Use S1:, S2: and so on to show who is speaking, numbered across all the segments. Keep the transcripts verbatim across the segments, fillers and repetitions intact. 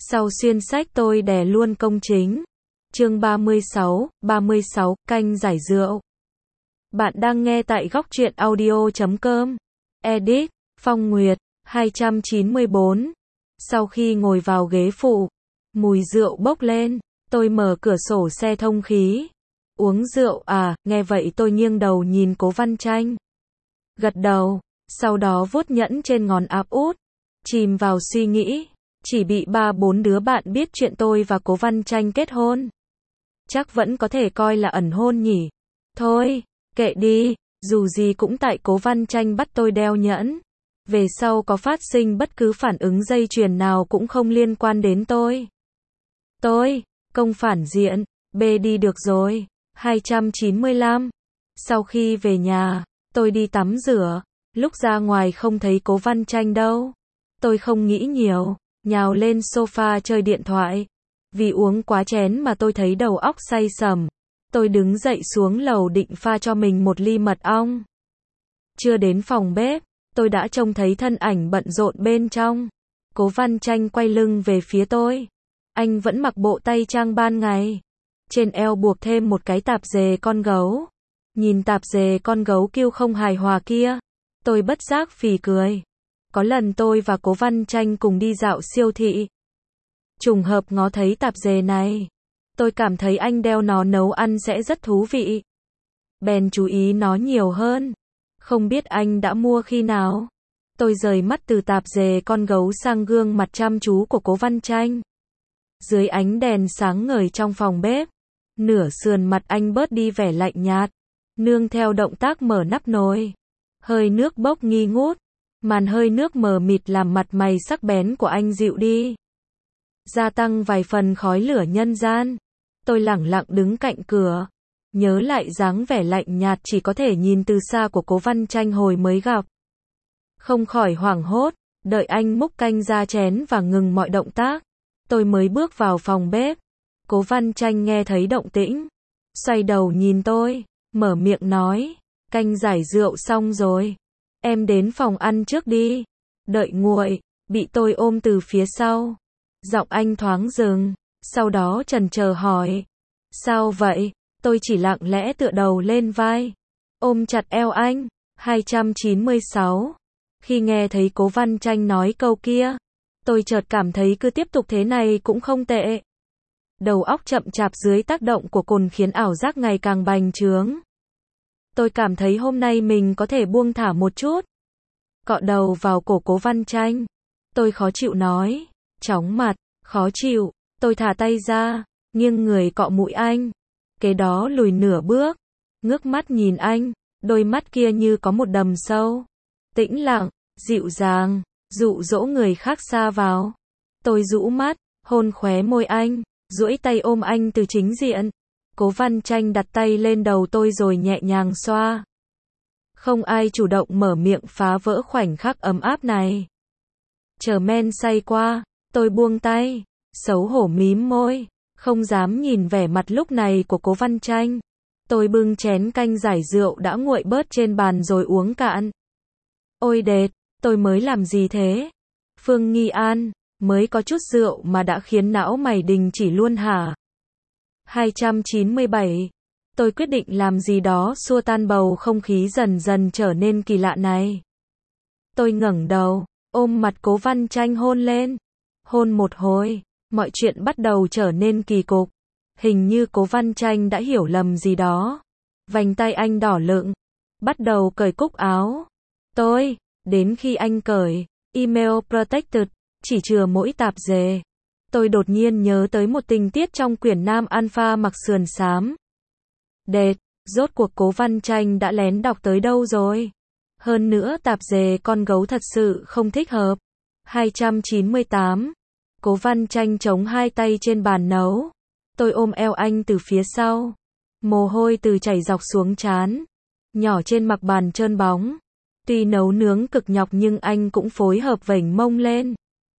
S1: Sau xuyên sách tôi đè luôn công chính. Chương ba mươi sáu, ba mươi sáu, canh giải rượu. Bạn đang nghe tại góc truyện audio chấm com. Edit, Phong Nguyệt, hai trăm chín mươi bốn. Sau khi ngồi vào ghế phụ, mùi rượu bốc lên, tôi mở cửa sổ xe thông khí. Uống rượu à, nghe vậy tôi nghiêng đầu nhìn Cố Văn Tranh. Gật đầu, sau đó vuốt nhẫn trên ngón áp út, chìm vào suy nghĩ. Chỉ bị ba bốn đứa bạn biết chuyện tôi và Cố Văn Tranh kết hôn. Chắc vẫn có thể coi là ẩn hôn nhỉ. Thôi, kệ đi, dù gì cũng tại Cố Văn Tranh bắt tôi đeo nhẫn. Về sau có phát sinh bất cứ phản ứng dây chuyền nào cũng không liên quan đến tôi. Tôi, công phản diện, bê đi được rồi. hai trăm chín mươi lăm. Sau khi về nhà, tôi đi tắm rửa. Lúc ra ngoài không thấy Cố Văn Tranh đâu. Tôi không nghĩ nhiều, nhào lên sofa chơi điện thoại. Vì uống quá chén mà tôi thấy đầu óc say sẩm. Tôi đứng dậy xuống lầu định pha cho mình một ly mật ong. Chưa đến phòng bếp, tôi đã trông thấy thân ảnh bận rộn bên trong. Cố Văn Tranh quay lưng về phía tôi. Anh vẫn mặc bộ tây trang ban ngày. Trên eo buộc thêm một cái tạp dề con gấu. Nhìn tạp dề con gấu kêu không hài hòa kia, tôi bất giác phì cười. Có lần tôi và Cố Văn Tranh cùng đi dạo siêu thị. Trùng hợp ngó thấy tạp dề này. Tôi cảm thấy anh đeo nó nấu ăn sẽ rất thú vị. Bèn chú ý nó nhiều hơn. Không biết anh đã mua khi nào. Tôi rời mắt từ tạp dề con gấu sang gương mặt chăm chú của Cố Văn Tranh. Dưới ánh đèn sáng ngời trong phòng bếp, nửa sườn mặt anh bớt đi vẻ lạnh nhạt, nương theo động tác mở nắp nồi. Hơi nước bốc nghi ngút, màn hơi nước mờ mịt làm mặt mày sắc bén của anh dịu đi, gia tăng vài phần khói lửa nhân gian. Tôi lẳng lặng đứng cạnh cửa, nhớ lại dáng vẻ lạnh nhạt chỉ có thể nhìn từ xa của Cố Văn Tranh hồi mới gặp. Không khỏi hoảng hốt, đợi anh múc canh ra chén và ngừng mọi động tác. Tôi mới bước vào phòng bếp. Cố Văn Tranh nghe thấy động tĩnh, xoay đầu nhìn tôi, mở miệng nói, canh giải rượu xong rồi. Em đến phòng ăn trước đi. Đợi nguội, bị tôi ôm từ phía sau. Giọng anh thoáng dừng, sau đó chần chờ hỏi. Sao vậy? Tôi chỉ lặng lẽ tựa đầu lên vai, ôm chặt eo anh. hai trăm chín mươi sáu. Khi nghe thấy Cố Văn Tranh nói câu kia, tôi chợt cảm thấy cứ tiếp tục thế này cũng không tệ. Đầu óc chậm chạp dưới tác động của cồn khiến ảo giác ngày càng bành trướng. Tôi cảm thấy hôm nay mình có thể buông thả một chút. Cọ đầu vào cổ Cố Văn Tranh. Tôi khó chịu nói, chóng mặt, khó chịu. Tôi thả tay ra, nghiêng người cọ mũi anh. Kế đó lùi nửa bước, ngước mắt nhìn anh, đôi mắt kia như có một đầm sâu. Tĩnh lặng, dịu dàng, dụ dỗ người khác xa vào. Tôi rũ mắt, hôn khóe môi anh, duỗi tay ôm anh từ chính diện. Cố Văn Tranh đặt tay lên đầu tôi rồi nhẹ nhàng xoa. Không ai chủ động mở miệng phá vỡ khoảnh khắc ấm áp này. Chờ men say qua, tôi buông tay, xấu hổ mím môi, không dám nhìn vẻ mặt lúc này của Cố Văn Tranh. Tôi bưng chén canh giải rượu đã nguội bớt trên bàn rồi uống cạn. Ôi đệt, tôi mới làm gì thế? Phương Nghi An, mới có chút rượu mà đã khiến não mày đình chỉ luôn hả? hai trăm chín mươi bảy. Tôi quyết định làm gì đó xua tan bầu không khí dần dần trở nên kỳ lạ này. Tôi ngẩng đầu, ôm mặt Cố Văn Tranh hôn lên. Hôn một hồi, mọi chuyện bắt đầu trở nên kỳ cục. Hình như Cố Văn Tranh đã hiểu lầm gì đó. Vành tay anh đỏ lựng, bắt đầu cởi cúc áo. Tôi, đến khi anh cởi email protected, chỉ chừa mỗi tạp dề. Tôi đột nhiên nhớ tới một tình tiết trong quyển Nam Alpha mặc sườn xám. Đệt, rốt cuộc Cố Văn Tranh đã lén đọc tới đâu rồi? Hơn nữa tạp dề con gấu thật sự không thích hợp. hai trăm chín mươi tám. Cố Văn Tranh chống hai tay trên bàn nấu. Tôi ôm eo anh từ phía sau. Mồ hôi từ chảy dọc xuống trán, nhỏ trên mặt bàn trơn bóng. Tuy nấu nướng cực nhọc nhưng anh cũng phối hợp vểnh mông lên.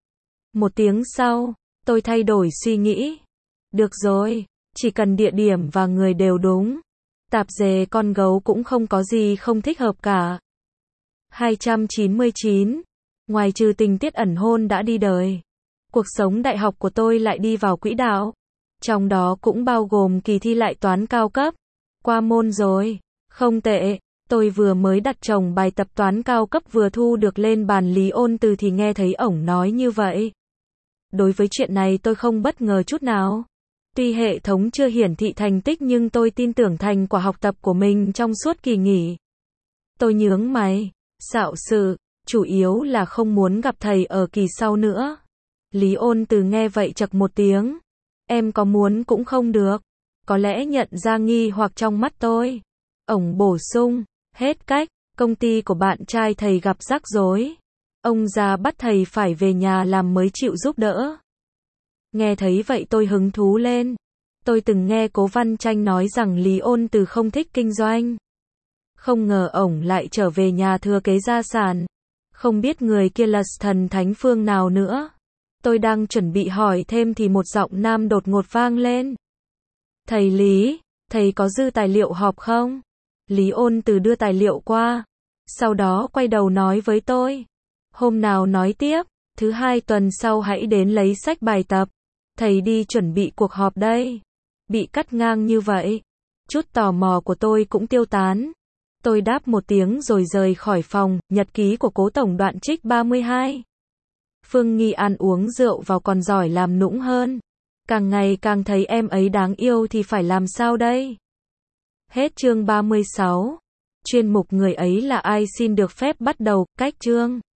S1: Một tiếng sau, tôi thay đổi suy nghĩ. Được rồi, chỉ cần địa điểm và người đều đúng. Tạp dề con gấu cũng không có gì không thích hợp cả. hai trăm chín mươi chín. Ngoài trừ tình tiết ẩn hôn đã đi đời, Cuộc sống đại học của tôi lại đi vào quỹ đạo. Trong đó cũng bao gồm kỳ thi lại toán cao cấp. Qua môn rồi. Không tệ. Tôi vừa mới đặt chồng bài tập toán cao cấp vừa thu được lên bàn Lý Ôn Từ thì nghe thấy ổng nói như vậy. Đối với chuyện này tôi không bất ngờ chút nào. Tuy hệ thống chưa hiển thị thành tích nhưng tôi tin tưởng thành quả học tập của mình trong suốt kỳ nghỉ. Tôi nhướng mày. Xạo sự, chủ yếu là không muốn gặp thầy ở kỳ sau nữa. Lý Ôn Từ nghe vậy chậc một tiếng. Em có muốn cũng không được. Có lẽ nhận ra nghi hoặc trong mắt tôi. Ổng bổ sung. Hết cách, công ty của bạn trai thầy gặp rắc rối. Ông già bắt thầy phải về nhà làm mới chịu giúp đỡ. Nghe thấy vậy tôi hứng thú lên. Tôi từng nghe Cố Văn Tranh nói rằng Lý Ôn Từ không thích kinh doanh. Không ngờ ổng lại trở về nhà thừa kế gia sản. Không biết người kia là thần thánh phương nào nữa. Tôi đang chuẩn bị hỏi thêm thì một giọng nam đột ngột vang lên. Thầy Lý, thầy có dư tài liệu họp không? Lý Ôn Từ đưa tài liệu qua. Sau đó quay đầu nói với tôi. Hôm nào nói tiếp, thứ hai tuần sau hãy đến lấy sách bài tập. Thầy đi chuẩn bị cuộc họp đây. Bị cắt ngang như vậy. Chút tò mò của tôi cũng tiêu tán. Tôi đáp một tiếng rồi rời khỏi phòng. Nhật ký của Cố Tổng đoạn trích ba mươi hai. Phương Nghi ăn uống rượu vào còn giỏi làm nũng hơn. Càng ngày càng thấy em ấy đáng yêu thì phải làm sao đây? Hết chương ba mươi sáu. Chuyên mục người ấy là ai xin được phép bắt đầu, cách chương.